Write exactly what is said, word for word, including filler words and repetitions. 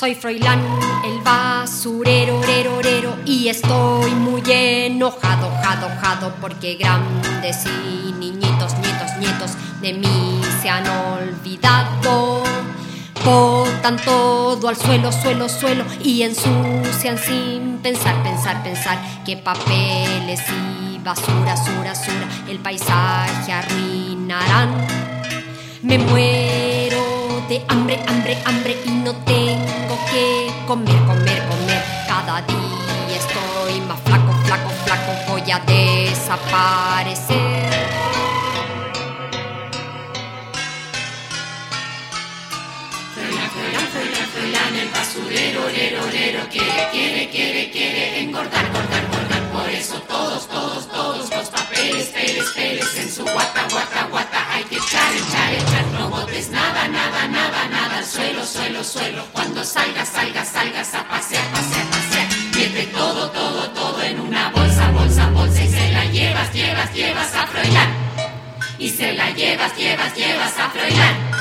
Soy Froilán, el basurero, orero, orero, y estoy muy enojado, jado, jado, porque grandes y niñitos, nietos, nietos de mí se han olvidado. Botan todo al suelo, suelo, suelo, y ensucian sin pensar, pensar, pensar, que papeles y basura, sura, sura, el paisaje arruinarán. Me muero de hambre, hambre, hambre, y no tengo que comer, comer, comer. Cada día estoy más flaco, flaco, flaco, voy a desaparecer. Froilán, Froilán, Froilán, Froilán, el basurero, orero, orero, quiere, quiere, quiere, quiere engordar, engordar, engordar. Por eso todos, todos, todos los papeles, peles, peles en su guata, guata, guata, hay que echar, echar, echar. No botes nada, nada, nada, nada al suelo, suelo, suelo. Cuando salgas, salgas, salgas a pasear, pasear, pasear. Mete todo, todo, todo en una bolsa, bolsa, bolsa, y se la llevas, llevas, llevas a Froilán. Y se la llevas, llevas, llevas a Froilán.